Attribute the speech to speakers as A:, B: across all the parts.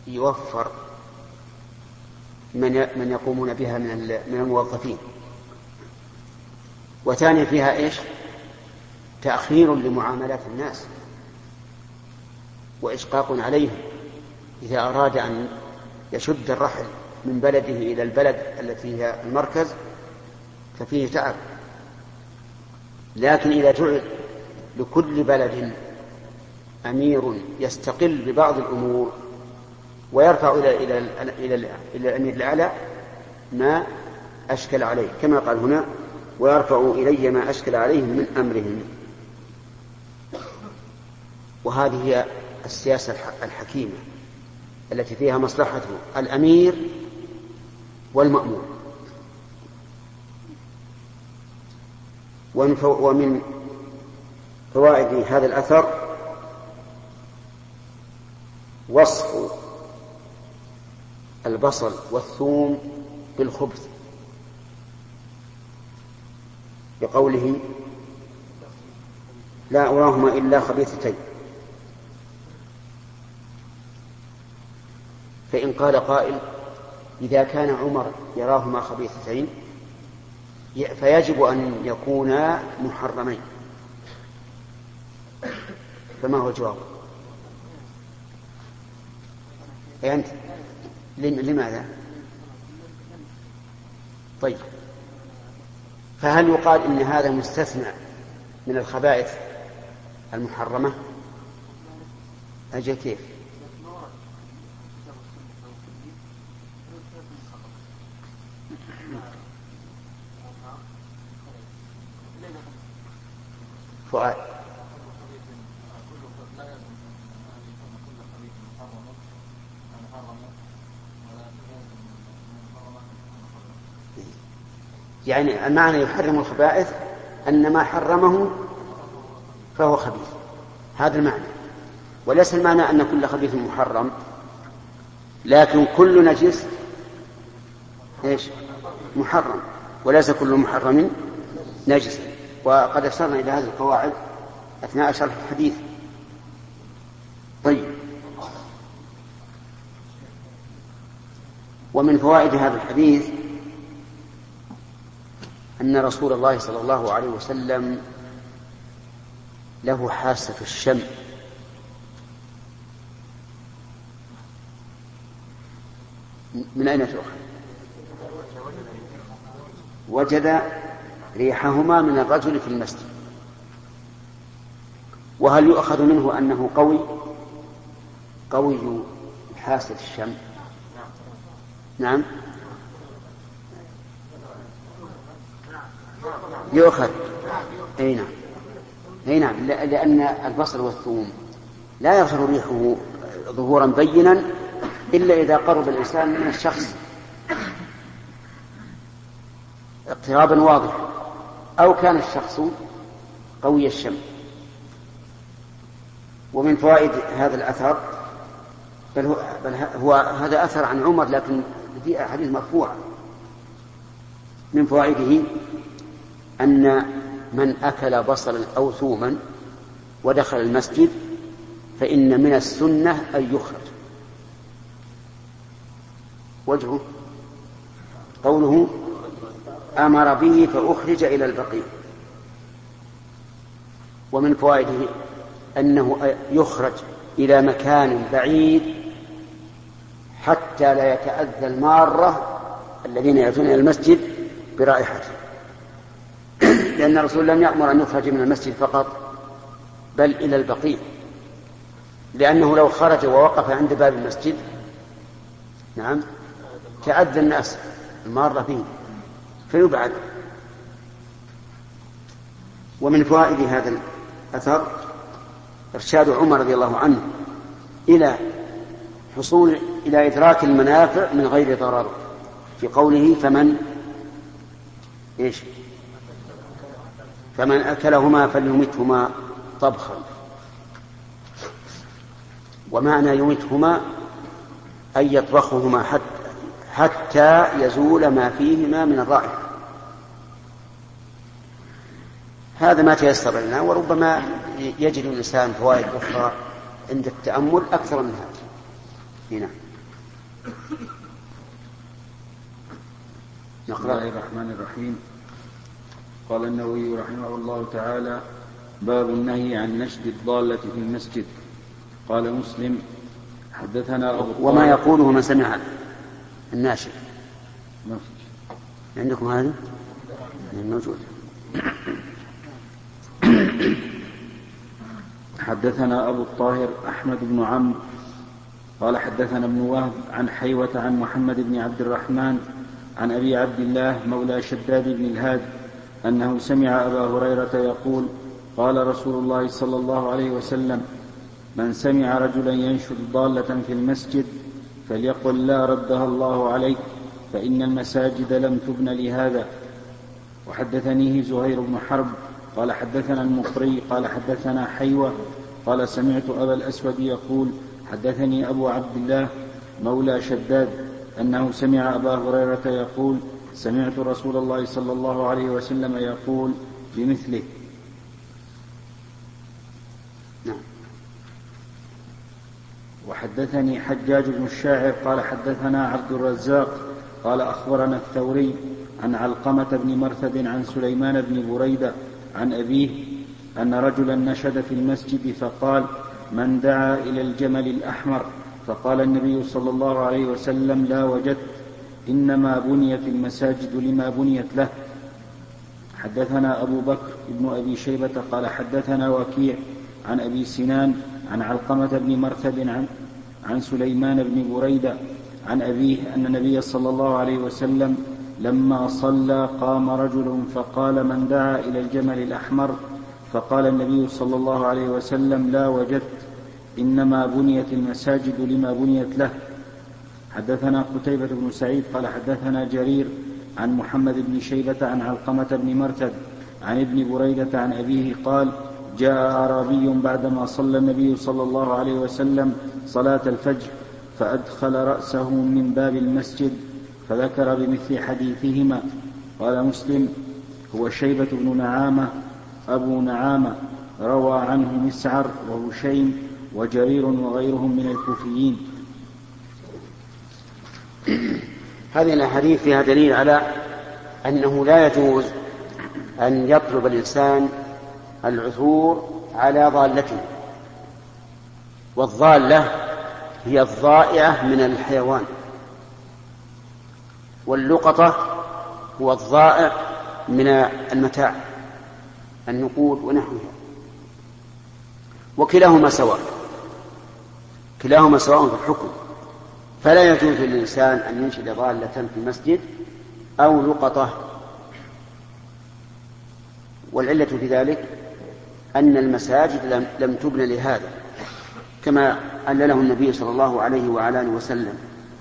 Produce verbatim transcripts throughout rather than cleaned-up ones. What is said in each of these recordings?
A: يوفر من من يقومون بها من من الموظفين. وثانيا فيها إيش؟ تأخير لمعاملات الناس وإشقاق عليهم إذا أراد أن يشد الرحل من بلده إلى البلد التي هي المركز ففيه تعب. لكن إذا جعل لكل بلد أمير يستقل ببعض الأمور ويرفع إلى إلى إلى إلى الأمير الأعلى ما أشكل عليه، كما قال هنا ويرفع إلي ما أشكل عليهم من أمرهم. وهذه هي السياسة الحكيمة التي فيها مصلحة الأمير والمأمور. ومن فوائد هذا الأثر وصف البصل والثوم بالخبث بقوله لا أراهما إلا خبيثتين. فإن قال قائل إذا كان عمر يراهما خبيثتين فيجب أن يكونا محرمين، فما هو الجواب؟ أنت لماذا؟ طيب، فهل يقال إن هذا مستثنى من الخبائث المحرمة؟ أجل كيف؟ فؤاد يعني المعنى يحرم الخبائث أن ما حرمه فهو خبيث، هذا المعنى. وليس المعنى أن كل خبيث محرم، لكن كل نجس إيش؟ محرم، وليس كل محرم نجس. وقد أشرنا إلى هذه القواعد أثناء شرح الحديث. طيب، ومن فوائد هذا الحديث أن رسول الله صلى الله عليه وسلم له حاسة الشم، من أين تؤخذ؟ وجد ريحهما من الرجل في المسجد. وهل يؤخذ منه أنه قوي قوي حاسة الشم؟ نعم يؤخذ. أي نعم، أي نعم، لأن البصل والثوم لا يظهر ريحه ظهورا بينا إلا إذا قرب الإنسان من الشخص اقترابا واضحا، أو كان الشخص قوي الشم. ومن فوائد هذا الأثر، بل هو, بل هو هذا أثر عن عمر لكن في أحاديث مرفوعة، من فوائده أن من أكل بصلا أو ثوما ودخل المسجد فإن من السنة أن يخرج. وجهه قوله أمر به فأخرج إلى البقيع. ومن فوائده أنه يخرج إلى مكان بعيد حتى لا يتأذى المارة الذين يأتون إلى المسجد برائحته، لأن الرسول لم يأمر أن يخرج من المسجد فقط بل إلى البقيع، لأنه لو خرج ووقف عند باب المسجد نعم تأذى الناس المارة فيه فيبعد. ومن فوائد هذا الأثر إرشاد عمر رضي الله عنه إلى حصول إلى إدراك المنافع من غير ضرر، في قوله فمن إيش فمن أكلهما فليمتهما طبخا. ومعنى يمتهما أن يطبخهما حتى, حتى يزول ما فيهما من الرائحة. هذا ما تيسر لنا، وربما يجد الإنسان فوائد أخرى عند التأمل أكثر من هذا. هنا
B: بسم الله الرحمن الرحيم. قال النووي رحمه الله تعالى: باب النهي عن نشد الضالة في المسجد. قال مسلم: حدثنا أبو
A: وما يقوله من سمع الناشد.
B: ما
A: عندكم هذا موجود.
B: حدثنا أبو الطاهر أحمد بن عمرو قال حدثنا ابن وهب عن حيوة عن محمد بن عبد الرحمن عن أبي عبد الله مولى شداد بن الهاد أنه سمع أبا هريرة يقول: قال رسول الله صلى الله عليه وسلم: من سمع رجلا ينشد ضالة في المسجد فليقل لا ردها الله عليك، فإن المساجد لم تبن لهذا. وحدثنيه زهير بن حرب قال حدثنا المقري قال حدثنا حيوة قال سمعت أبا الأسود يقول: حدثني أبو عبد الله مولى شداد أنه سمع أبا هريرة يقول: سمعت رسول الله صلى الله عليه وسلم يقول بمثله. وحدثني حجاج بن الشاعر قال حدثنا عبد الرزاق قال أخبرنا الثوري عن علقمة بن مرثد عن سليمان بن بريدة عن أبيه أن رجلا نشد في المسجد فقال: من دعا إلى الجمل الأحمر؟ فقال النبي صلى الله عليه وسلم: لا وجدت، إنما بنيت المساجد لما بنيت له. حدثنا أبو بكر بن أبي شيبة قال حدثنا وكيع عن أبي سنان عن علقمة بن مرثد عن, عن سليمان بن بريدة عن أبيه أن النبي صلى الله عليه وسلم لما صلى قام رجل فقال: من دعا إلى الجمل الأحمر؟ فقال النبي صلى الله عليه وسلم: لا وجدت، إنما بنيت المساجد لما بنيت له. حدثنا قتيبة بن سعيد قال حدثنا جرير عن محمد بن شيبة عن علقمة بن مرثد عن ابن بريدة عن أبيه قال: جاء أعرابي بعدما صلى النبي صلى الله عليه وسلم صلاة الفجر فأدخل رأسه من باب المسجد فذكر بمثل حديثهما. قال مسلم: هو شيبة بن نعامة أبو نعامة، روى عنه مسعر وهشيم وجرير وغيرهم من الكوفيين.
A: هذه الأحاديث فيها دليل على أنه لا يجوز أن يطلب الإنسان العثور على ضالته، والضالة هي الضائعة من الحيوان، واللقطة هو الضائع من المتاع النقود ونحوها، وكلاهما سواء كلاهما سواء في الحكم، فلا يجوز للإنسان أن ينشد ضالة في المسجد أو لقطة. والعلة في ذلك أن المساجد لم, لم تبن لهذا، كما علله النبي صلى الله عليه وعلى آله وسلم.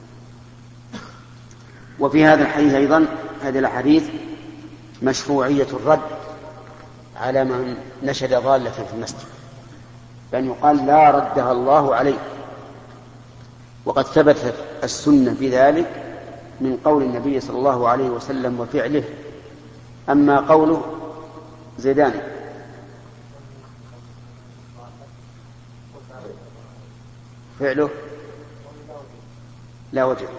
A: وفي هذا الحديث أيضا هذه الأحاديث مشروعية الرد على من نشد ضالة في المسجد، بأن يقال: لا ردها الله عليه. وقد ثبتت السنة بذلك من قول النبي صلى الله عليه وسلم وفعله. أما قوله زيدان فعله لا وجه.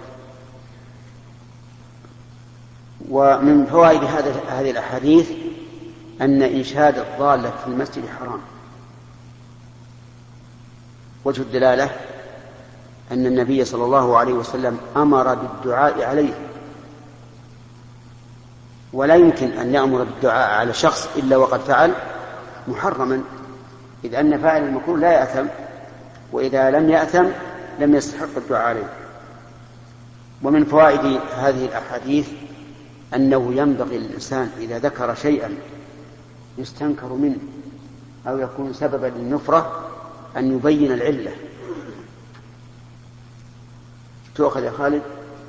A: ومن فوائد هذه الأحاديث أن إنشاد الضالة في المسجد حرام. وجه الدلالة أن النبي صلى الله عليه وسلم أمر بالدعاء عليه، ولا يمكن أن يأمر بالدعاء على شخص إلا وقد فعل محرما، إذ أن فاعل المكروه لا يأثم، وإذا لم يأثم لم يستحق الدعاء عليه. ومن فوائد هذه الأحاديث أنه ينبغي للإنسان إذا ذكر شيئا يستنكر منه أو يكون سببا للنفرة أن يبين العلة. تؤخذ يا خالد؟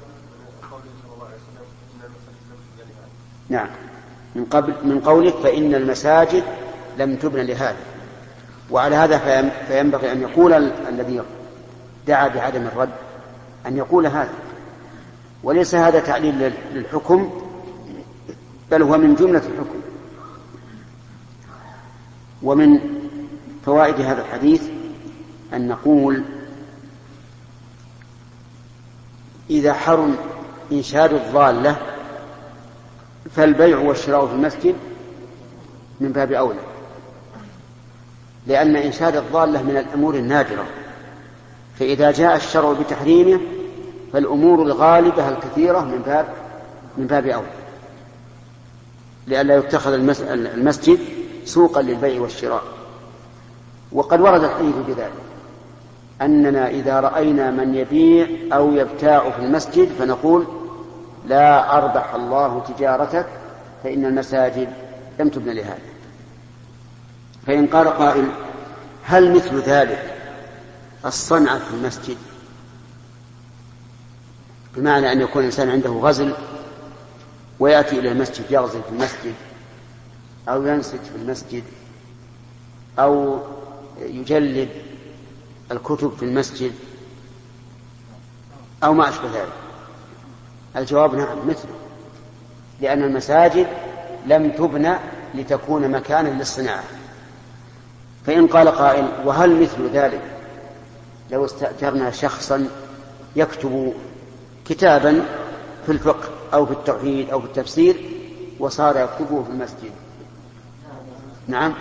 A: نعم، من قبل من قولك فإن المساجد لم تبن لهذا. وعلى هذا فينبغي أن يقول الذي دعا بعدم الرد أن يقول هذا، وليس هذا تعليل للحكم، بل هو من جملة الحكم. ومن فوائد هذا الحديث أن نقول إذا حرم إنشاد الضالة فالبيع والشراء في المسجد من باب أولى، لأن إنشاد الضالة من الأمور النادرة، فإذا جاء الشرع بتحريمه فالأمور الغالبة الكثيرة من باب من باب أولى، لئلا يتخذ المسجد سوقا للبيع والشراء. وقد ورد الحديث بذلك، أننا إذا رأينا من يبيع أو يبتاع في المسجد فنقول لا أربح الله تجارتك فإن المساجد لم تبن لهذا. فإن قال قائل هل مثل ذلك الصنعة في المسجد، بمعنى أن يكون الإنسان عنده غزل ويأتي إلى المسجد يغزل في المسجد أو ينسج في المسجد أو يجلد الكتب في المسجد أو ما أشبه ذلك؟ الجواب نعم مثله، لأن المساجد لم تبنى لتكون مكانا للصناعة. فإن قال قائل وهل مثل ذلك لو استأجرنا شخصا يكتب كتابا في الفقه أو في التوحيد أو في التفسير وصار يكتبه في المسجد؟ نعم.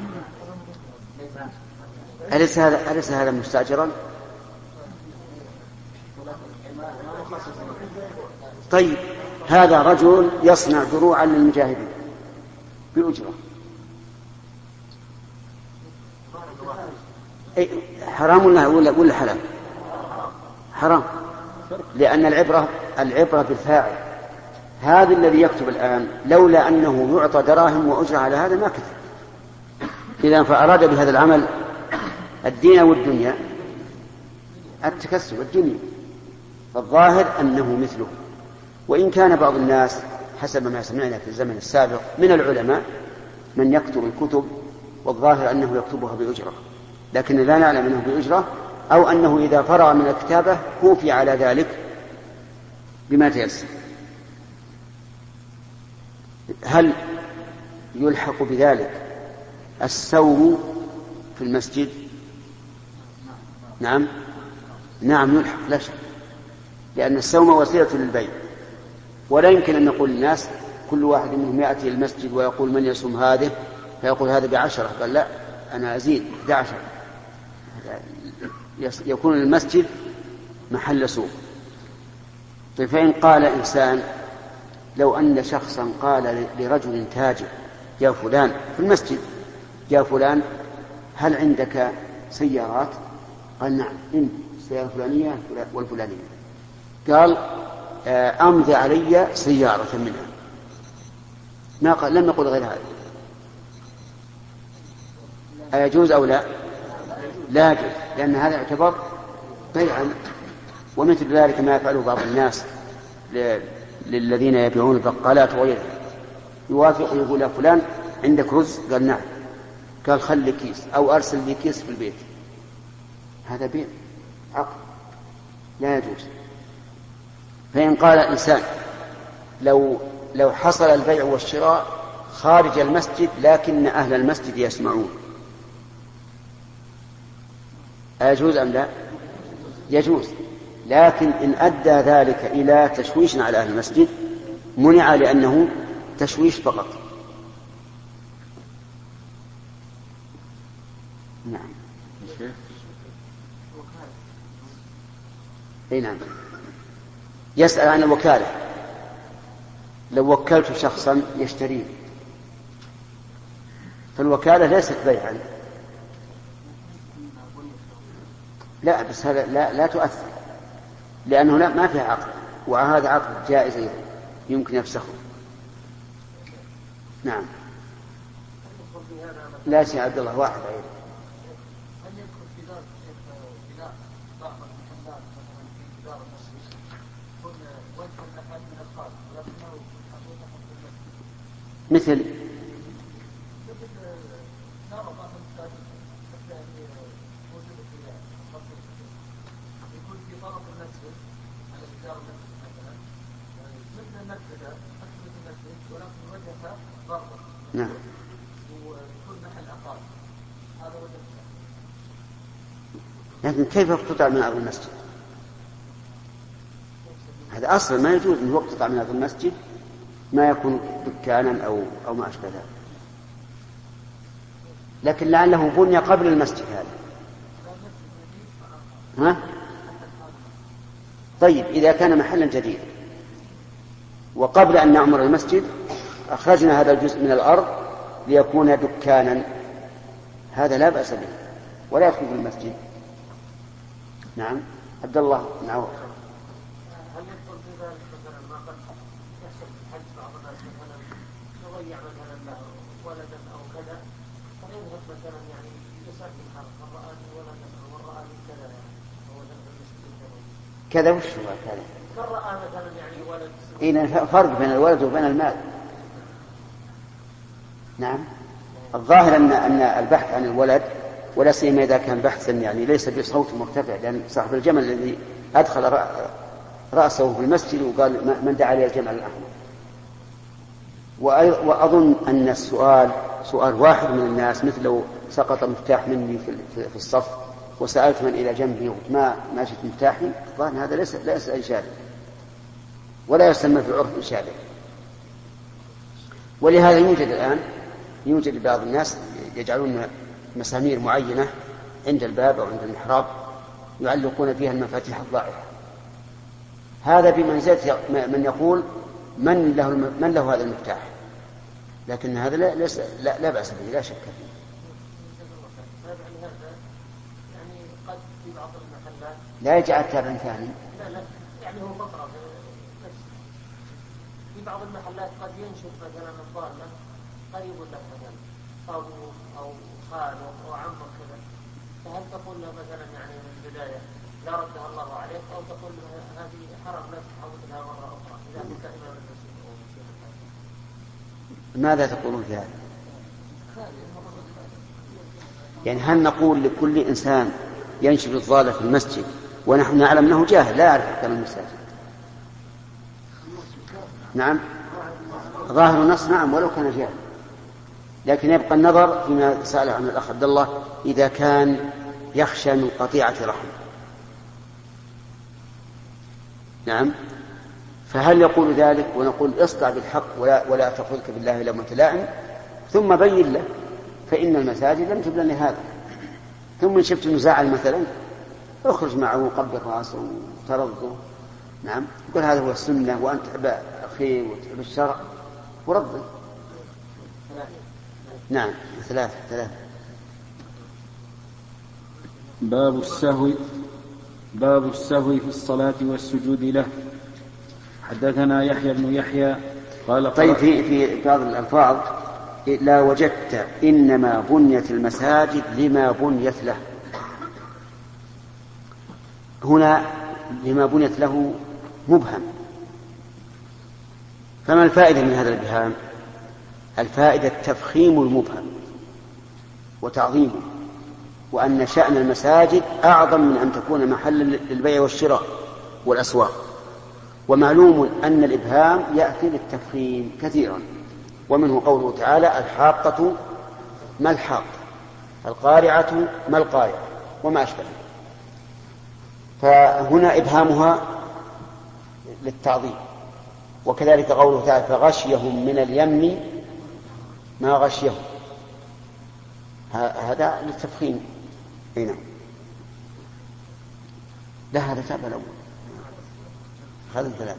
A: أليس هذا أليس هذا مستأجرا؟ طيب هذا رجل يصنع دروعا للمجاهدين بأجرة، حرام ولا ولا حلال؟ حرام، لأن العبرة العبرة بالفاعل. هذا الذي يكتب الآن لولا أنه يعطى دراهم وأجرة على هذا ما كتب. إذا فأراد بهذا العمل الدين والدنيا، التكسب الدنيا، فالظاهر أنه مثله. وإن كان بعض الناس حسب ما سمعنا في الزمن السابق من العلماء من يكتب الكتب والظاهر أنه يكتبها بأجرة، لكن لا نعلم أنه بأجرة أو أنه إذا فرغ من الكتابة كوفي على ذلك بما تيسر. هل يلحق بذلك السوم في المسجد؟ نعم نعم يلحق لا شك، لأن السوم وسيلة للبيع، ولا يمكن أن نقول للناس كل واحد منهم يأتي المسجد ويقول من يصوم هذه فيقول هذا بعشرة، قال لا أنا أزيد بعشرة، يكون المسجد محل سوق. فإن قال إنسان لو أن شخصا قال لرجل تاجر يا فلان في المسجد يا فلان هل عندك سيارات؟ قال نعم عندي السيارة الفلانية والفلانية. قال أمضي علي سيارة منها، ما قال لم يقل غير هذا، أيجوز أو لا؟ لا يجوز، لأن هذا يعتبر بيعا. ومثل ذلك ما يفعله بعض الناس للذين يبيعون البقالات وغيرها، يوافق يقول يا فلان عندك رز؟ قال نعم، قال خلي كيس أو أرسل لي كيس في البيت، هذا بيع عقد لا يجوز. فإن قال الإنسان لو لو حصل البيع والشراء خارج المسجد لكن أهل المسجد يسمعون، أيجوز أم لا؟ يجوز، لكن إن أدى ذلك إلى تشويش على أهل المسجد منع، لأنه تشويش فقط. نعم. أي نعم. يسأل عن الوكالة، لو وكلت شخصا يشتريه فالوكالة ليست بيعا، لا بس هذا لا, لا تؤثر، لأنه لا ما فيها عقد، وهذا عقد جائز أيضا يمكن يفسخه. نعم. لا شيء عبد الله واحد أيضا. مثل نعم. لكن كيف تطلع من أرض المسجد؟ هذا أصلا ما يجوز أن يقتطع من هذا المسجد ما يكون دكانا أو أو ما أشبه ذلك، لكن لعله بني قبل المسجد هذا. ها؟ طيب إذا كان محلا جديدا وقبل أن نعمر المسجد أخرجنا هذا الجزء من الأرض ليكون دكانا، هذا لا بأس به ولا يدخل في المسجد. نعم عبد الله. نعم.
C: هل يدخل في ذلك مثلا ما قد يحصل في الحج بعض الناس مثلا يضيع مثلا له ولدا او كذا فيذهب مثلا يعني يسأل في الحرم من رآني ولدا او من رآني كذا هو ذنب المسجد
A: كذا وش هو كذا؟
C: من رأى مثلا يعني ولد.
A: إذا فرق بين الولد وبين المال. نعم الظاهر أن أن البحث عن الولد ولا سيما إذا كان بحثا يعني ليس بصوت مرتفع، لأن صاحب الجمل الذي أدخل رأسه في المسجد وقال من دعا لي الجمل الأحمر. وأظن أن السؤال سؤال واحد من الناس، مثل لو سقط مفتاح مني في الصف وسألت من إلى جنبي وما ما جئت مفتاحي، الظاهر هذا ليس ليس إنشادا ولا يسمى في العرف إنشادا. ولهذا يوجد الآن يوجد بعض الناس يجعلون مسامير معينة عند الباب أو عند المحراب يعلقون فيها المفاتيح الضائعة. هذا بمنزلة من يقول من له من له هذا المفتاح، لكن هذا لا ليس لا, لا بأس به لا شك فيه.
C: يعني قد في بعض المحلات
A: لا يجعل تابعا ثاني.
C: لا لا يعني هو فقرة في بعض المحلات قد ينشر مثلا الضالة قريب له مثلا أبوه أو خاله أو عمه كذا، فهل تقول له مثلا يعني من البداية لا ردها الله عليك، أو تقول له هذه حرام لا تحاول لها مرة أخرى إذا كنت إمام المسجد أو مسجد؟
A: ماذا تقولون في هذا؟ يعني هل نقول لكل إنسان ينشر الضالة في المسجد ونحن نعلم أنه جاهل لا يعرف أحكام المساجد؟ نعم ظاهر النص نعم ولو كان جاهل، لكن يبقى النظر فيما سأل عن الأخ عبد الله إذا كان يخشى من قطيعة رحم. نعم فهل يقول ذلك ونقول اصدع بالحق ولا, ولا تقولك بالله لومة لائم، ثم بين له فإن المساجد لم تبنى لهذا، ثم شفت مزاعل مثلا اخرج معه وقبل راسه وترضه. نعم يقول هذا هو السنة وأنت تحب الخير وتحب الشرع ورضه. نعم ثلاثة ثلاثة.
B: باب السهو باب السهو في الصلاة والسجود له. حدثنا يحيى بن يحيى قال
A: طيب في في بعض الألفاظ لا وجدت إنما بنيت المساجد لما بنيت له، هنا لما بنيت له مبهم، فما الفائدة من هذا الإبهام؟ الفائدة تفخيم المبهم وتعظيمه، وأن شأن المساجد أعظم من أن تكون محلا للبيع والشراء والأسواق. ومعلوم أن الإبهام يأتي للتفخيم كثيرا، ومنه قوله تعالى الحاقة ما الحاقة، القارعة ما القارعة وما أشبه. فهنا إبهامها للتعظيم. وكذلك قوله تعالى فغشيهم من اليم ما غشيهم، هذا للتفخيم. هنا لا هذا تابع الأول هذا الثلاث.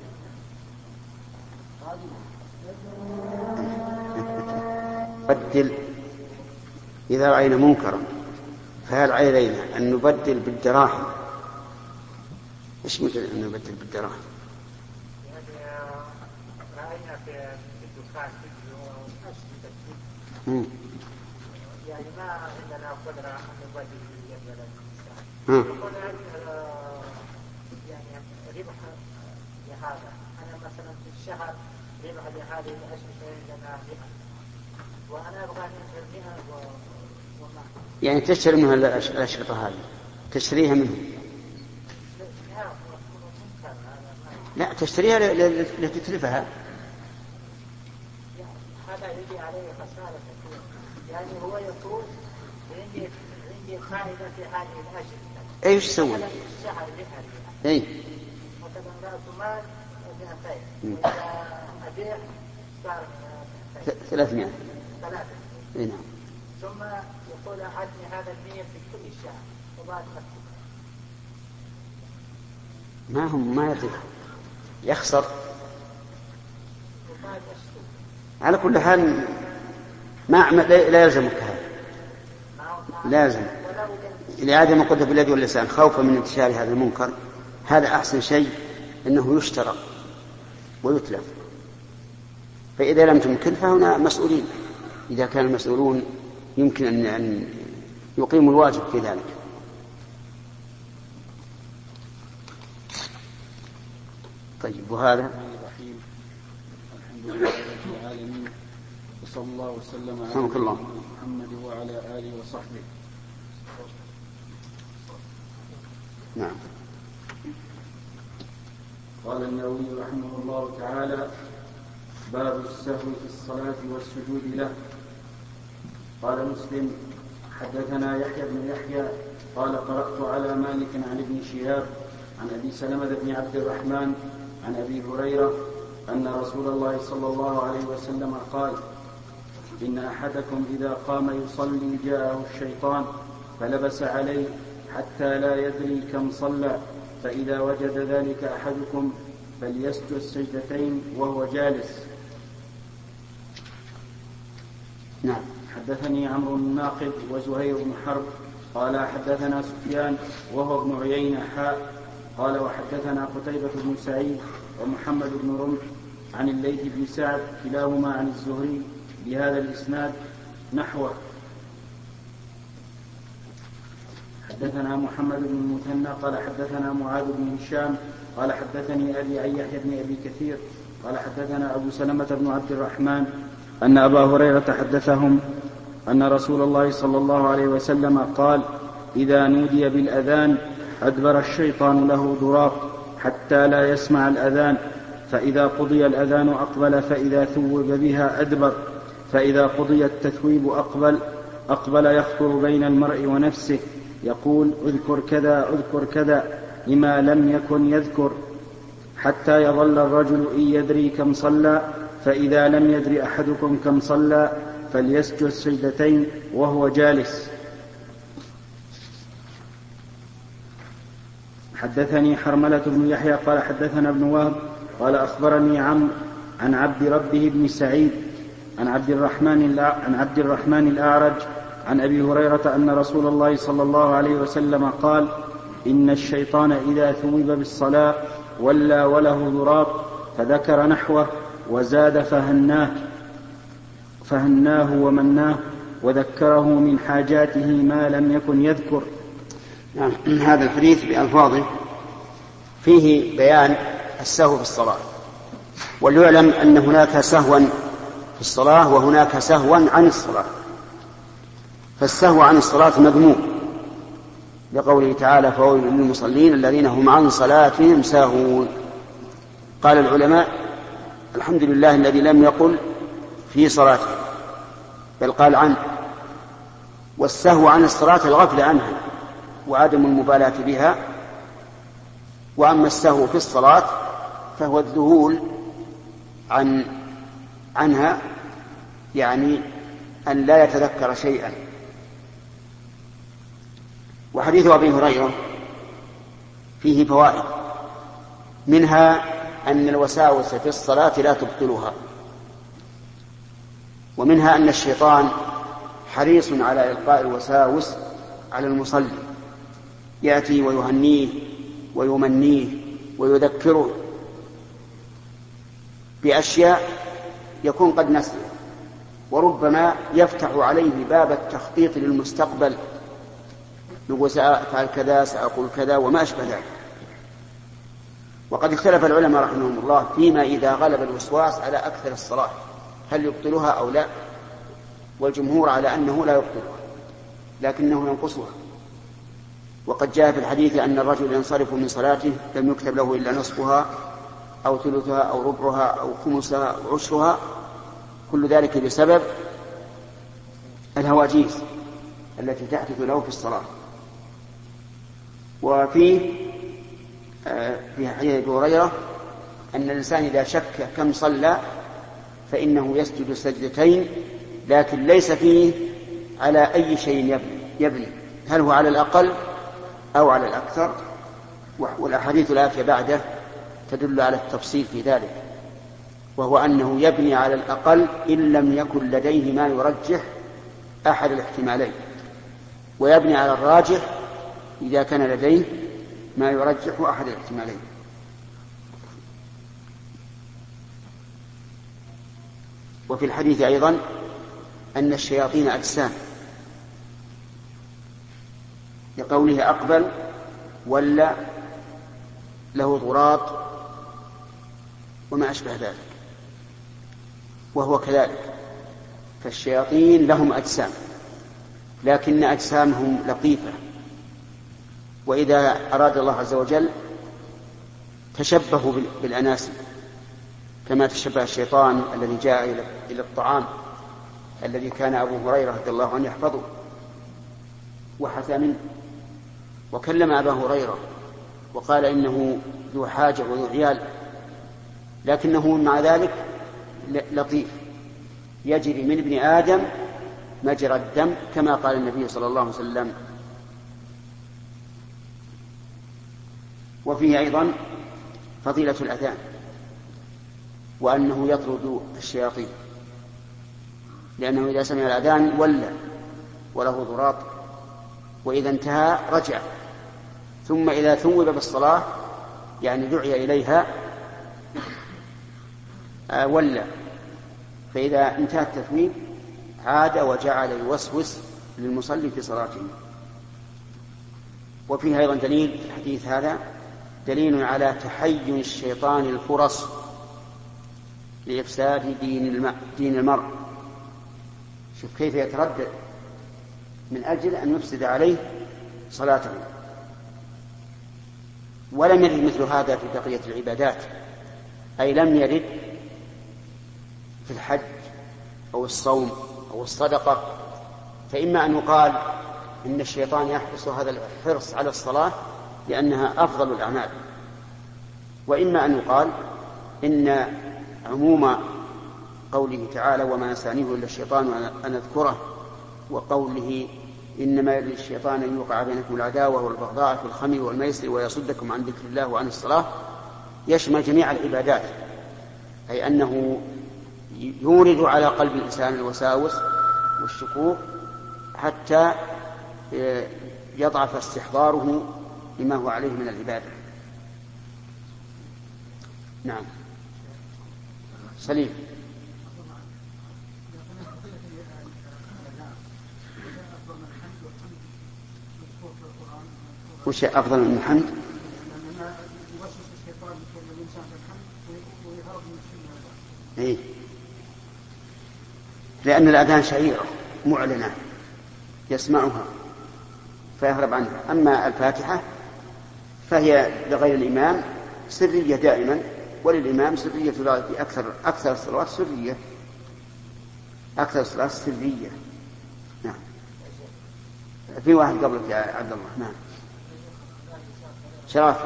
A: بدل إذا رأينا منكرا فهل علينا أن نبدل بالدراهم؟ إيش مثل أن نبدل بالدراهم؟
C: رأينا في الدكان
A: مم.
C: يعني ما عندنا قدرة أن نبدل بالجدول يعني ربح لهذا. أنا مثلا في الشهر ربح لهذه الأشرطة عندنا مئة وأنا أبغى أنزل مئة وما
A: يعني تشتري منها الأشرطة هذه تشتريها منه؟ لا تشتريها لتتلفها.
C: هذا يجي عليه خسارة كثيرة. يعني هو يقول عندي عندي فائدة في هذه الأشرطة.
A: ايش يسوي؟
C: الشهر بحري.
A: اي.
C: مثلا رأس مال مئتين وإذا أبيع صار
A: ثلاثمائة.
C: ثلاثة.
A: إيه نعم.
C: ثم يقول أعطني هذا المية في كل شهر وبعد خمسة.
A: ما هم ما يرتفع يخسر. على كل حال ما لا يلزمك هذا، لازم لعدم قدرة باليد واللسان خوفا من انتشار هذا المنكر. هذا أحسن شيء أنه يشترى ويتلف، فإذا لم تمكن فهنا مسؤولين، إذا كان المسؤولون يمكن أن يقيموا الواجب في ذلك. طيب وهذا
B: الحمد لله رب العالمين وصلى الله وسلم على محمد وعلى آله وصحبه.
A: نعم.
B: قال النووي رحمه الله تعالى: باب السهو في الصلاة والسجود له. قال مسلم: حدثنا يحيى بن يحيى قال: قرأت على مالك عن ابن شهاب عن أبي سلمة بن عبد الرحمن عن أبي هريرة أن رسول الله صلى الله عليه وسلم قال: إن أحدكم إذا قام يصلي جاءه الشيطان فلبس عليه حتى لا يدري كم صلى، فإذا وجد ذلك أحدكم فليسجد سجدتين وهو جالس.
A: نعم.
B: حدثني عمرو الناقد وزهير بن حرب قال حدثنا سفيان وهو ابن عيينة حاء قال وحدثنا قتيبة بن سعيد ومحمد بن رمح عن الليث بن سعد كلاهما عن الزهري بهذا الإسناد نحوه. حدثنا محمد بن المثنى قال حدثنا معاذ بن هشام قال حدثني أبي عن يحيى بن أبي كثير قال حدثنا أبو سلمة بن عبد الرحمن أن أبا هريرة حدثهم أن رسول الله صلى الله عليه وسلم قال: إذا نودي بالأذان أدبر الشيطان له ضراب حتى لا يسمع الأذان، فإذا قضي الأذان أقبل، فإذا ثوب بها أدبر، فإذا قضي التثويب أقبل أقبل يخطر بين المرء ونفسه يقول: اذكر كذا اذكر كذا لما لم يكن يذكر، حتى يظل الرجل إن يدري كم صلى، فإذا لم يدري أحدكم كم صلى فليسجد سجدتين وهو جالس. حدثني حرملة بن يحيى قال حدثنا ابن وهب قال أخبرني عمرو عن عبد ربه بن سعيد عن عبد الرحمن عن عبد الرحمن الأعرج عن أبي هريرة أن رسول الله صلى الله عليه وسلم قال: إن الشيطان إذا ثوب بالصلاة ولى وله ضراب، فذكر نحوه وزاد فهناه فهناه ومناه وذكره من حاجاته ما لم يكن يذكر.
A: نعم. هذا الحديث بألفاظه فيه بيان السهو في الصلاة، وليعلم أن هناك سهوا في الصلاة وهناك سهوا عن الصلاة. فالسهو عن الصلاة مذموم لقوله تعالى: فويل للمصلين الذين هم عن صلاتهم ساهون. قال العلماء: الحمد لله الذي لم يقل في صلاته بل قال عنه. والسهو عن الصلاة الغفل عنها وعدم المبالاة بها، وأما السهو في الصلاة فهو الذهول عن عنها، يعني أن لا يتذكر شيئا. وحديث أبي هريرة فيه فوائد، منها أن الوساوس في الصلاة لا تبطلها، ومنها أن الشيطان حريص على إلقاء الوساوس على المصلي، يأتي ويهنيه ويمنيه ويذكره بأشياء يكون قد نسي، وربما يفتح عليه باب التخطيط للمستقبل، يقول سأفعل كذا سأقول كذا وما أشبه ذلك. وقد اختلف العلماء رحمهم الله فيما إذا غلب الوسواس على أكثر الصلاة هل يبطلها أو لا، والجمهور على أنه لا يبطلها لكنه ينقصها. وقد جاء في الحديث أن الرجل ينصرف من صلاته لم يكتب له إلا نصفها أو ثلثها أو ربعها أو خمسها أو عشرها، كل ذلك بسبب الهواجيس التي تحدث له في الصلاة. وفيه في حديث أبي هريرة أن الإنسان إذا شك كم صلى فإنه يسجد سجدتين، لكن ليس فيه على أي شيء يبني، هل هو على الأقل أو على الأكثر. والأحاديث الآتية بعده تدل على التفصيل في ذلك، وهو أنه يبني على الأقل إن لم يكن لديه ما يرجح أحد الاحتمالين، ويبني على الراجح إذا كان لديه ما يرجح أحد الاحتمالين. وفي الحديث أيضا أن الشياطين أجسام، لقوله أقبل ولا له ضراط وما أشبه ذلك، وهو كذلك. فالشياطين لهم أجسام، لكن أجسامهم لطيفة، وإذا أراد الله عز وجل تشبهوا بالأناسي كما تشبه الشيطان الذي جاء إلى الطعام الذي كان أبو هريرة رضي الله عنه يحفظه وحثى منه، وكلم أبا هريرة وقال إنه ذو حاجة وذو عيال، لكنه مع ذلك لطيف يجري من ابن آدم مجرى الدم كما قال النبي صلى الله عليه وسلم. وفيه أيضا فضيلة الأذان، وأنه يطرد الشياطين، لأنه إذا سمع الأذان ولى وله ضراط، وإذا انتهى رجع، ثم إذا ثوب بالصلاة يعني دعي إليها ولى، فإذا انتهى التثويب عاد وجعل يوسوس للمصلي في صلاته. وفيه أيضا دليل في الحديث هذا دليل على تحين الشيطان الفرص لإفساد دين, دين المرء. شوف كيف يتردد من أجل أن يفسد عليه صلاته. ولم يرد مثل هذا في بقية العبادات، أي لم يرد في الحج أو الصوم أو الصدقة، فإما أن يقال إن الشيطان يحرص هذا الحرص على الصلاة لأنها أفضل الأعمال، وإما أن يقال إن عموم قوله تعالى وما نسانيه إلا الشيطان أن أذكره، وقوله إنما يريد الشيطان أن يوقع بينكم العداوة والبغضاء في الخمر والميسر ويصدكم عن ذكر الله وعن الصلاة، يشمل جميع العبادات، أي أنه يورد على قلب الإنسان الوساوس والشكوك حتى يضعف استحضاره لما هو عليه من العبادة. نعم سليم. وش أفضل من الحمد؟ إيه؟ لأن الأذان شعيرة معلنة يسمعها فيهرب عنها. أما الفاتحة فهي لغير الإمام سرية دائما، وللإمام سرية في أكثر أكثر الصلوات سرية، أكثر الصلوات سرية. نعم. في واحد قبلك يا عبد الله. نعم. شرافي.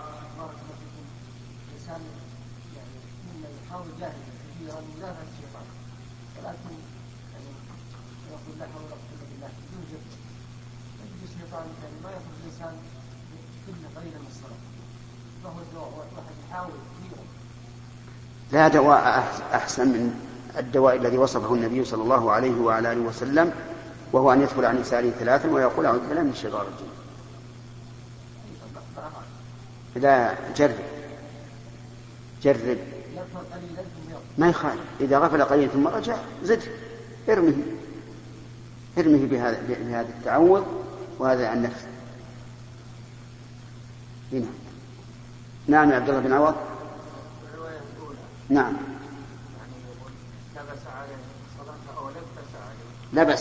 A: لا دواء أحسن من الدواء الذي وصفه النبي صلى الله عليه وعلى آله وسلم، وهو أن يدخل عن يساره ثلاثا ويقول أعوذ بالله من الشيطان الرجيم. لا جرب جرب ما يخالف، إذا غفل قليلا ثم رجع زد ارمه ارمه بهذا بهذا التعوذ وهذا عن نفسه. هنا. نعم يا عبد الله بن عوض. نعم.
C: لبس عليه الصلاة أو لبس عليه؟
A: لبس.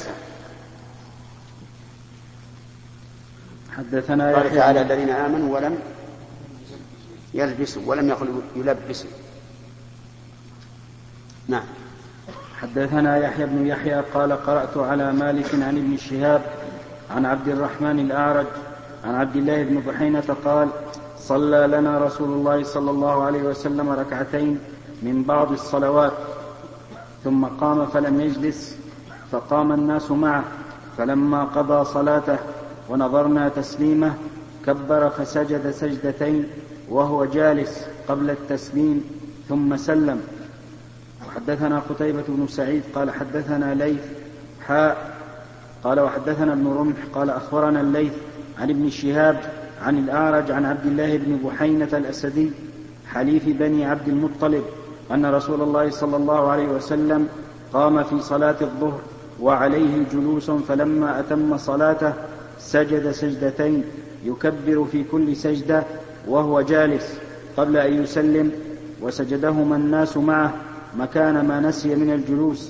B: حدثنا
A: قال تعالى الذين آمنوا ولم يلبسوا، ولم يقل يلبسوا. نعم.
B: حدثنا يحيى بن يحيى قال قرأت على مالك عن ابن شهاب عن عبد الرحمن الأعرج عن عبد الله بن بحينة قال صلى لنا رسول الله صلى الله عليه وسلم ركعتين من بعض الصلوات ثم قام فلم يجلس فقام الناس معه، فلما قضى صلاته ونظرنا تسليمه كبر فسجد سجدتين وهو جالس قبل التسليم ثم سلم. وحدثنا قتيبة بن سعيد قال حدثنا ليث حاء قال وحدثنا ابن رمح قال أخبرنا الليث عن ابن شهاب عن الأعرج عن عبد الله بن بحينة الأسدي حليف بني عبد المطلب أن رسول الله صلى الله عليه وسلم قام في صلاة الظهر وعليه جلوس، فلما أتم صلاته سجد سجدتين يكبر في كل سجدة وهو جالس قبل أن يسلم، وسجدهما الناس معه مكان ما نسي من الجلوس.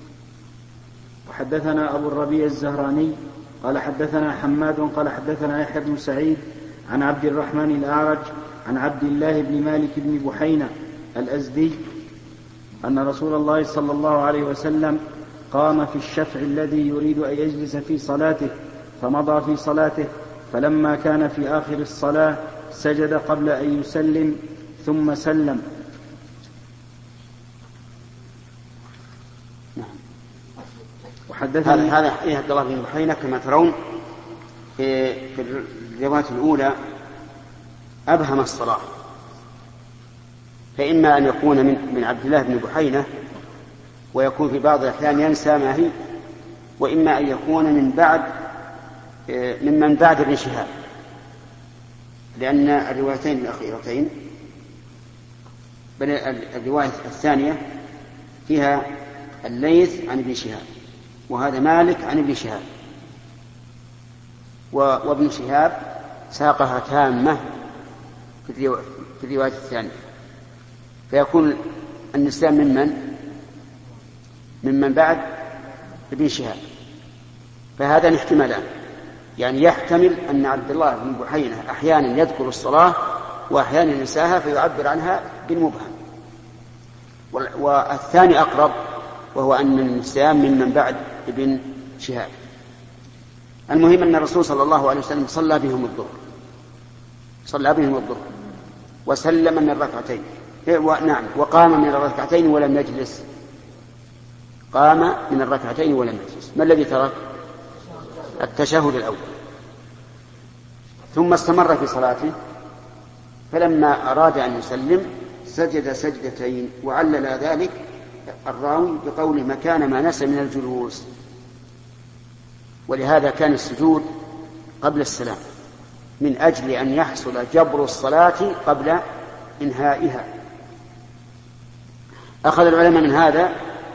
B: وحدثنا أبو الربيع الزهراني قال حدثنا حماد قال حدثنا يحيى بن سعيد عن عبد الرحمن الأعرج عن عبد الله بن مالك بن بحينة الأزدي أن رسول الله صلى الله عليه وسلم قام في الشفع الذي يريد أن يجلس في صلاته فمضى في صلاته، فلما كان في آخر الصلاة سجد قبل أن يسلم ثم سلم.
A: وحدثني هذا حديث عبد الله بن بحينة كما ترون في الرواية الأولى أبهم الصلاة، فإما أن يكون من, من عبد الله بن بحينة ويكون في بعض الأحيان ينسى ما هي، وإما أن يكون من بعد ممن بعد ابن شهاب، لأن الروايتين الأخيرتين بل الرواية الثانية فيها الليث عن ابن شهاب وهذا مالك عن ابن شهاب، وابن شهاب ساقها تامة في الرواية الثانية، فيكون النسيان ممن ممن بعد ابن شهاب. فهذا احتمالان، يعني يحتمل أن عبد الله بن بحينة أحيانا يذكر الصلاة وأحيانا ينساها فيعبر عنها بالمبهم، والثاني أقرب وهو أن النسيان ممن بعد ابن شهاب. المهم أن الرسول صلى الله عليه وسلم صلى بهم الظهر صلى بهم الظهر وسلم من الركعتين، نعم وقام من الركعتين ولم يجلس، قام من الركعتين ولم يجلس. ما الذي ترك؟ التشهد الأول، ثم استمر في صلاته، فلما أراد أن يسلم سجد سجدتين، وعلل ذلك الراوي بقول مكان ما نسى من الجلوس، ولهذا كان السجود قبل السلام من أجل أن يحصل جبر الصلاة قبل إنهائها. أخذ العلماء من هذا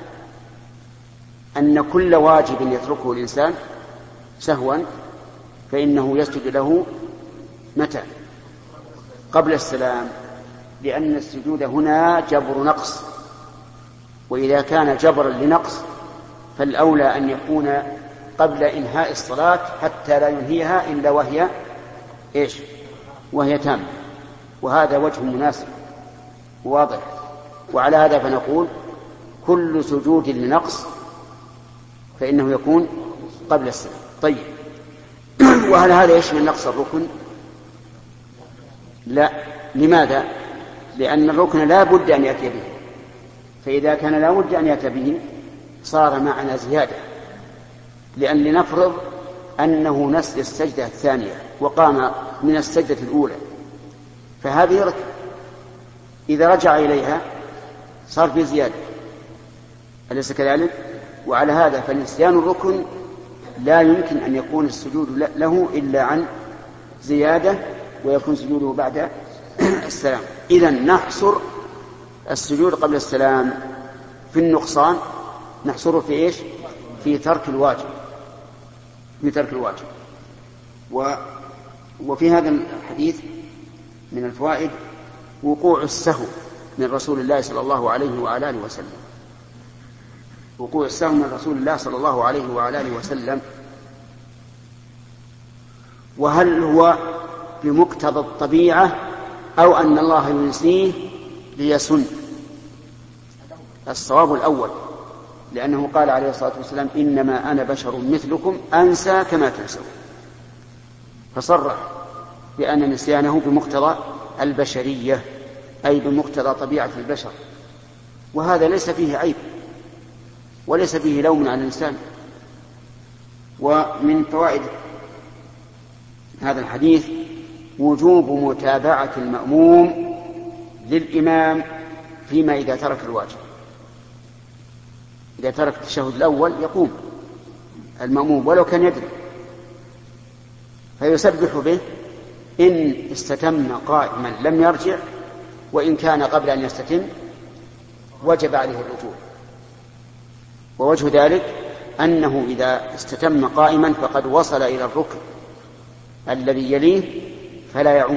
A: أن كل واجب يتركه الإنسان سهوا فإنه يسجد له متى؟ قبل السلام، لأن السجود هنا جبر نقص، وإذا كان جبرا لنقص فالأولى أن يكون قبل إنهاء الصلاة حتى لا ينهيها إلا وهي إيش؟ وهي تامة، وهذا وجه مناسب واضح. وعلى هذا فنقول كل سجود لنقص فإنه يكون قبل السلام. طيب، وهل هذا يشمل نقص الركن؟ لا. لماذا؟ لأن الركن لا بد أن يأتي به، فإذا كان لا بد أن يأتي به صار معنا زيادة، لأن لنفرض أنه نسي السجدة الثانية وقام من السجدة الأولى، فهذه ركن، إذا رجع إليها صار في زيادة، أليس كذلك؟ وعلى هذا فنسيان الركن لا يمكن أن يكون السجود له إلا عن زيادة، ويكون سجوده بعد السلام. إذن نحصر السجود قبل السلام في النقصان، نحصره في إيش؟ في ترك الواجب، في ترك الواجب. و... وفي هذا الحديث من الفوائد وقوع السهو من رسول الله صلى الله عليه وعلى آله وسلم، وقوع السهو من رسول الله صلى الله عليه وعلى آله وسلم. وهل هو بمقتضى الطبيعة أو أن الله ينسيه ليسن؟ الصواب الأول، لأنه قال عليه الصلاة والسلام إنما أنا بشر مثلكم أنسى كما تنسون، فصرح لأن نسيانه بمقتضى البشرية، أي بمقتضى طبيعة البشر، وهذا ليس فيه عيب وليس فيه لوم على الإنسان. ومن فوائد هذا الحديث وجوب متابعة المأموم للإمام فيما إذا ترك الواجب. إذا ترك التشهد الأول يقوم المأموم ولو كان يدري، فيسبح به إن استتم قائما لم يرجع، وإن كان قبل أن يستتم وجب عليه الرجوع. ووجه ذلك أنه إذا استتم قائما فقد وصل إلى الركن الذي يليه فلا يعود،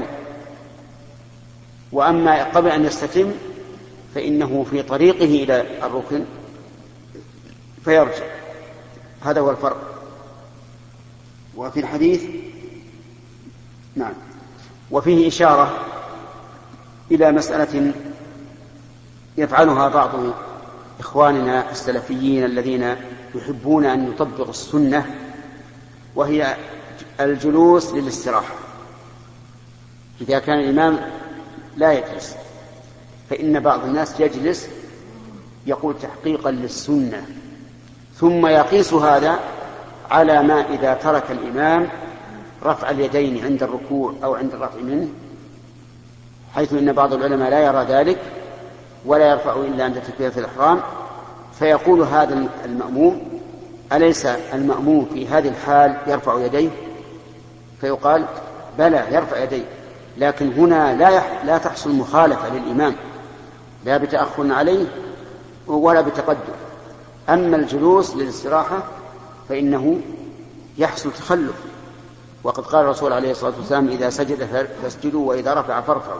A: وأما قبل أن يستتم فإنه في طريقه إلى الركن فيرجع. هذا هو الفرق. وفي الحديث نعم وفيه إشارة إلى مسألة يفعلها بعض إخواننا السلفيين الذين يحبون أن يطبقوا السنة، وهي الجلوس للاستراحة. إذا كان الإمام لا يجلس فإن بعض الناس يجلس يقول تحقيقا للسنة، ثم يقيس هذا على ما إذا ترك الإمام رفع اليدين عند الركوع أو عند الرفع منه، حيث إن بعض العلماء لا يرى ذلك ولا يرفع إلا عند تكبيرة الإحرام، فيقول هذا المأموم أليس المأموم في هذه الحال يرفع يديه؟ فيقال بلى يرفع يديه، لكن هنا لا, يح... لا تحصل مخالفة للإمام لا بتأخر عليه ولا بتقدم. أما الجلوس للاستراحة فإنه يحصل تخلف، وقد قال الرسول عليه الصلاة والسلام إذا سجد فاسجدوا وإذا رفع فارفعوا.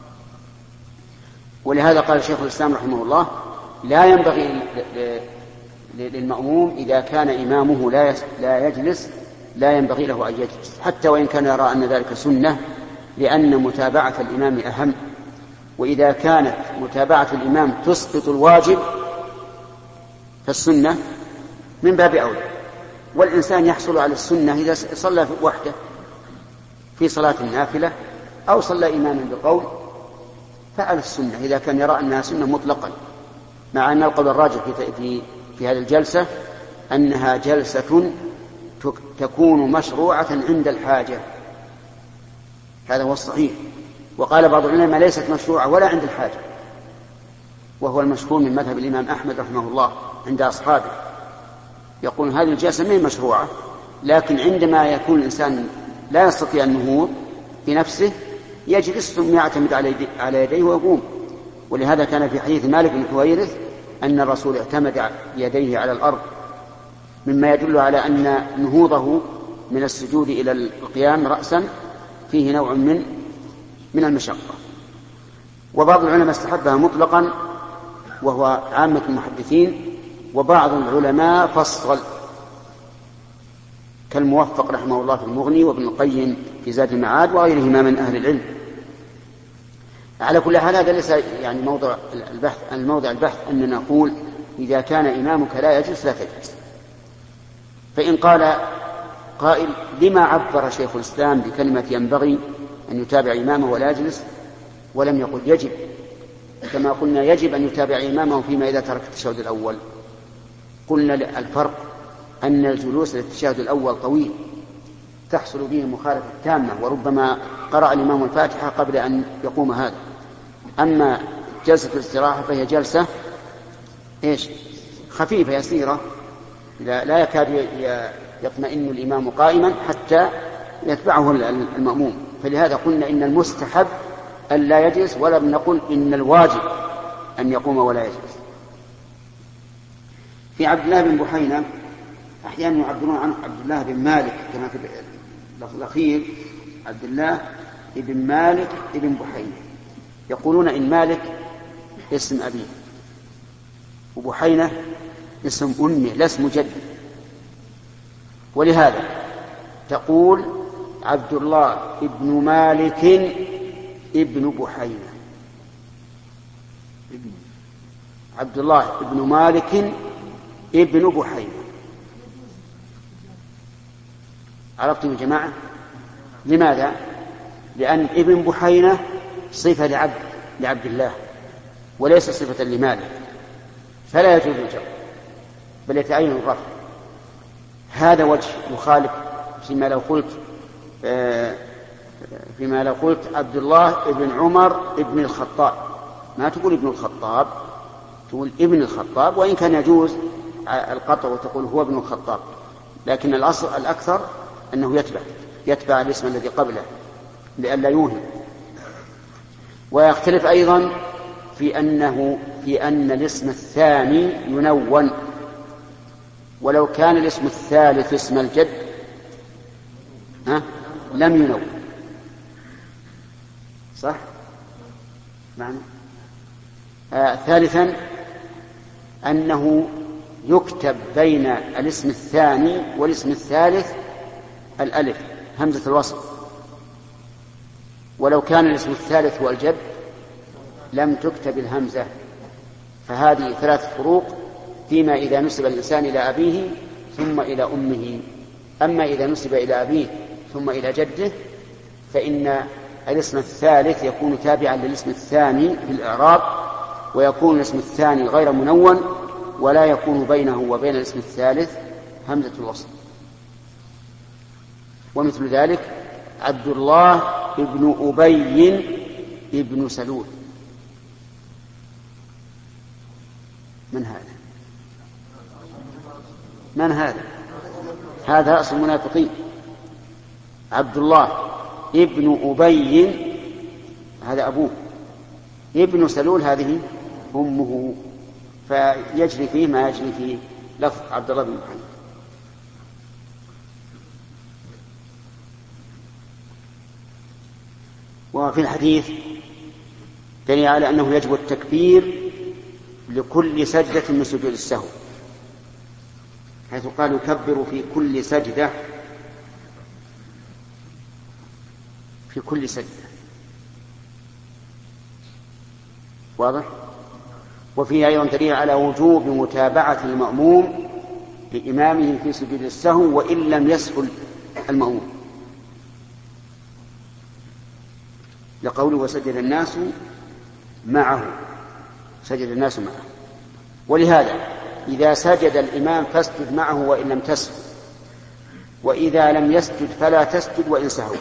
A: ولهذا قال شيخ الإسلام رحمه الله لا ينبغي للمأموم إذا كان إمامه لا يجلس لا ينبغي له أن يجلس حتى وإن كان يرى أن ذلك سنة، لأن متابعة الإمام أهم. وإذا كانت متابعة الإمام تسقط الواجب فالسنة من باب أولى. والإنسان يحصل على السنة إذا صلى وحده في صلاة النافلة أو صلى إماما بقول فعل السنة إذا كان يرى أنها سنة مطلقا، مع أن القول الراجح في, في, في هذه الجلسة أنها جلسة تكون مشروعة عند الحاجة، هذا هو الصحيح. وقال بعض العلماء ليست مشروعة ولا عند الحاجة، وهو المشهور من مذهب الإمام أحمد رحمه الله عند أصحابه، يقول هذه الجلسة من مشروعة، لكن عندما يكون الإنسان لا يستطيع النهوض بنفسه يجلس ثم يعتمد على يديه ويقوم. ولهذا كان في حديث مالك بن حويرث أن الرسول اعتمد يديه على الأرض، مما يدل على أن نهوضه من السجود إلى القيام رأسا فيه نوع من من المشقة. وبعض العلماء استحبها مطلقا وهو عامة المحدثين، وبعض العلماء فصل كالموفق رحمه الله في المغني وابن القيم في زاد المعاد وغيرهما من أهل العلم. على كل حال هذا ليس يعني موضوع البحث، الموضع البحث أن نقول إذا كان إمامك لا يجلس لا تجلس. فإن قال قائل لما عبر شيخ الإسلام بكلمة ينبغي أن يتابع إمامه ولا يجلس ولم يقل يجب، كما قلنا يجب أن يتابع إمامه فيما إذا ترك التشهد الأول؟ قلنا الفرق أن الجلوس للتشهد الأول طويل تحصل به مخالفة تامة، وربما قرأ الإمام الفاتحة قبل أن يقوم هذا. أما جلسة الاستراحة فهي جلسة إيش خفيفة يسيرة، لا يكاد يطمئن الإمام قائما حتى يتبعه المأموم. فلهذا قلنا إن المستحب أن لا يجلس، ولا بنقول إن الواجب أن يقوم ولا يجلس. في عبد الله بن بحينة أحيانا يعبرون عنه عبد الله بن مالك كما في اللفظ الأخير عبد الله بن مالك بن بحينة، يقولون إن مالك اسم أبيه وبحينة اسم أمه لا اسم جد، ولهذا تقول عبد الله ابن مالك ابن بحينة، عبد الله ابن مالك ابن بحينة. عرفتم يا جماعة؟ لماذا؟ لأن ابن بحينة صفة لعبد, لعبد الله وليس صفة لمالك، فلا يجوز الجر بل يتعين الرفع. هذا وجه يخالف فيما لو قلت فيما لو قلت عبد الله ابن عمر ابن الخطاب، ما تقول ابن الخطاب، تقول ابن الخطاب، وإن كان يجوز القطع وتقول هو ابن الخطاب، لكن الأصل الأكثر أنه يتبع يتبع الاسم الذي قبله لئلا يوهم. ويختلف أيضا في أنه في أن الاسم الثاني ينون، ولو كان الاسم الثالث اسم الجد ها لم ينون. صح؟ معنى آه ثالثا أنه يكتب بين الاسم الثاني والاسم الثالث الألف همزة الوصل، ولو كان الاسم الثالث هو الجد لم تكتب الهمزة. فهذه ثلاث فروق فيما إذا نسب الإنسان إلى أبيه ثم إلى أمه. أما إذا نسب إلى أبيه ثم إلى جده فإن الاسم الثالث يكون تابعا للاسم الثاني في الإعراب، ويكون الاسم الثاني غير منون، ولا يكون بينه وبين الاسم الثالث همزة الوصل. ومثل ذلك عبد الله ابن أبي ابن سلول. من هذا؟ من هذا؟ هذا رأس المنافقين. عبد الله ابن أبي هذا أبوه، ابن سلول هذه أمه، فيجري فيه ما يجري فيه لفظ عبد الله بن محمد. وفي الحديث دليل على أنه يجب التكبير لكل سجدة من سجود السهو، حيث قال يكبر في كل سجدة في كل سجدة. واضح؟ وفيه أيضا دليل على وجوب متابعة المأموم لإمامه في سجود السهو وإن لم يسهل المأموم، لقوله وسجد الناس معه، سجد الناس معه. ولهذا إذا سجد الإمام فاسجد معه وإن لم تسجد، وإذا لم يسجد فلا تسجد وإن سهوا.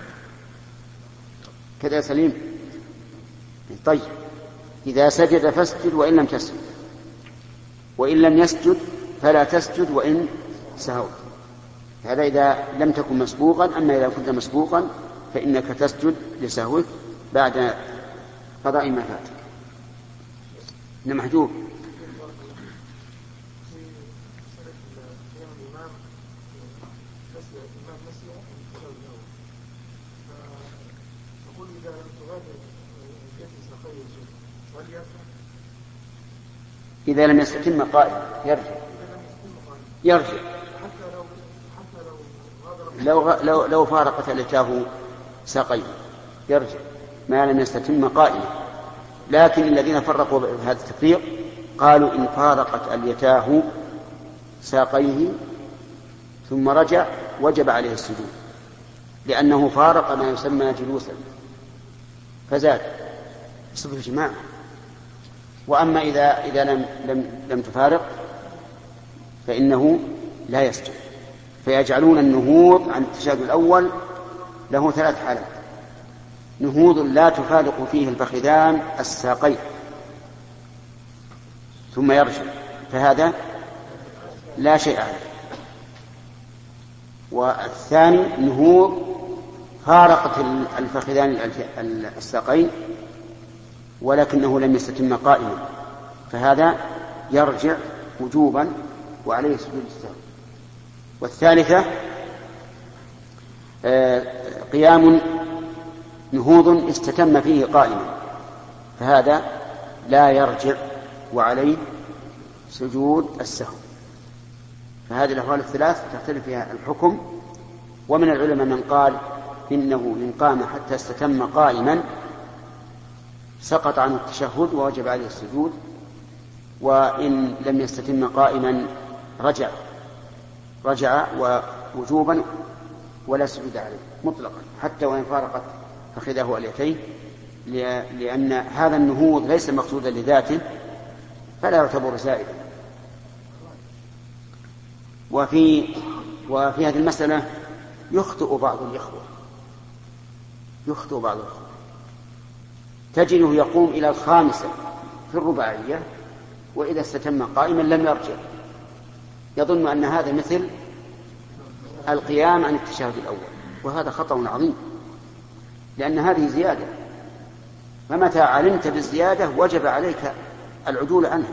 A: كذا سليم؟ طيب، إذا سجد فاسجد وإن لم تسجد، وإن لم يسجد فلا تسجد وإن سهوا. هذا إذا لم تكن مسبوقا. أما إذا كنت مسبوقا فإنك تسجد لسهوك بعد قضاء ما فاتك. إنه محجوب. إذا لم يستتم قائما يرجع يرجع لو لو لو فارقت اليتاه ساقيه يرجع ما لم يستتم قائما. لكن الذين فرقوا بهذا التفريق قالوا إن فارقت اليتاه ساقيه ثم رجع وجب عليه السجود، لأنه فارق ما يسمى جلوسا فزاد صفة الجماعة. وأما إذا إذا لم لم لم تفارق فإنه لا يسجد. فيجعلون النهوض عن التشهد الأول له ثلاث حالات: نهوض لا تفارق فيه الفخذان الساقين ثم يرجع، فهذا لا شيء عليه. والثاني نهوض فارقت الفخذان الساقين ولكنه لم يستتم قائما، فهذا يرجع وجوبا وعليه سجود السهو. والثالثة قيام نهوض استتم فيه قائما، فهذا لا يرجع وعليه سجود السهو. فهذه الأحوال الثلاث تختلف فيها الحكم. ومن العلماء من قال إنه إن قام حتى استتم قائما سقط عنه التشهد ووجب عليه السجود، وإن لم يستتم قائما رجع رجع ووجوبا ولا سجود عليه مطلقا، حتى وإن فارقت فخذه وليتيه، لأن هذا النهوض ليس مقصودا لذاته فلا يعتبر زائدا. وفي وفي هذه المسألة يخطئ بعض الإخوة يخطئ بعض الإخوة تجده يقوم إلى الخامسة في الرباعية وإذا استتم قائما لم يرجع، يظن أن هذا مثل القيام عن التشهد الأول، وهذا خطأ عظيم، لأن هذه زيادة، فمتى علمت بالزيادة وجب عليك العدول عنها.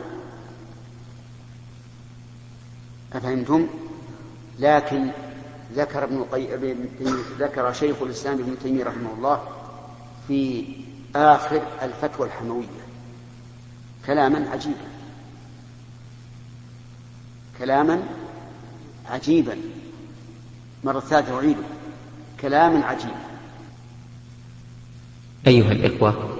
A: أفهمتم؟ لكن ذكر ابن القيم ذكر شيخ الإسلام ابن تيمية رحمه الله في آخر الفتوى الحموية كلاما عجيبا كلاما عجيبا مرة ثالثة أعيده، كلاما عجيبا.
D: أيها الإخوة،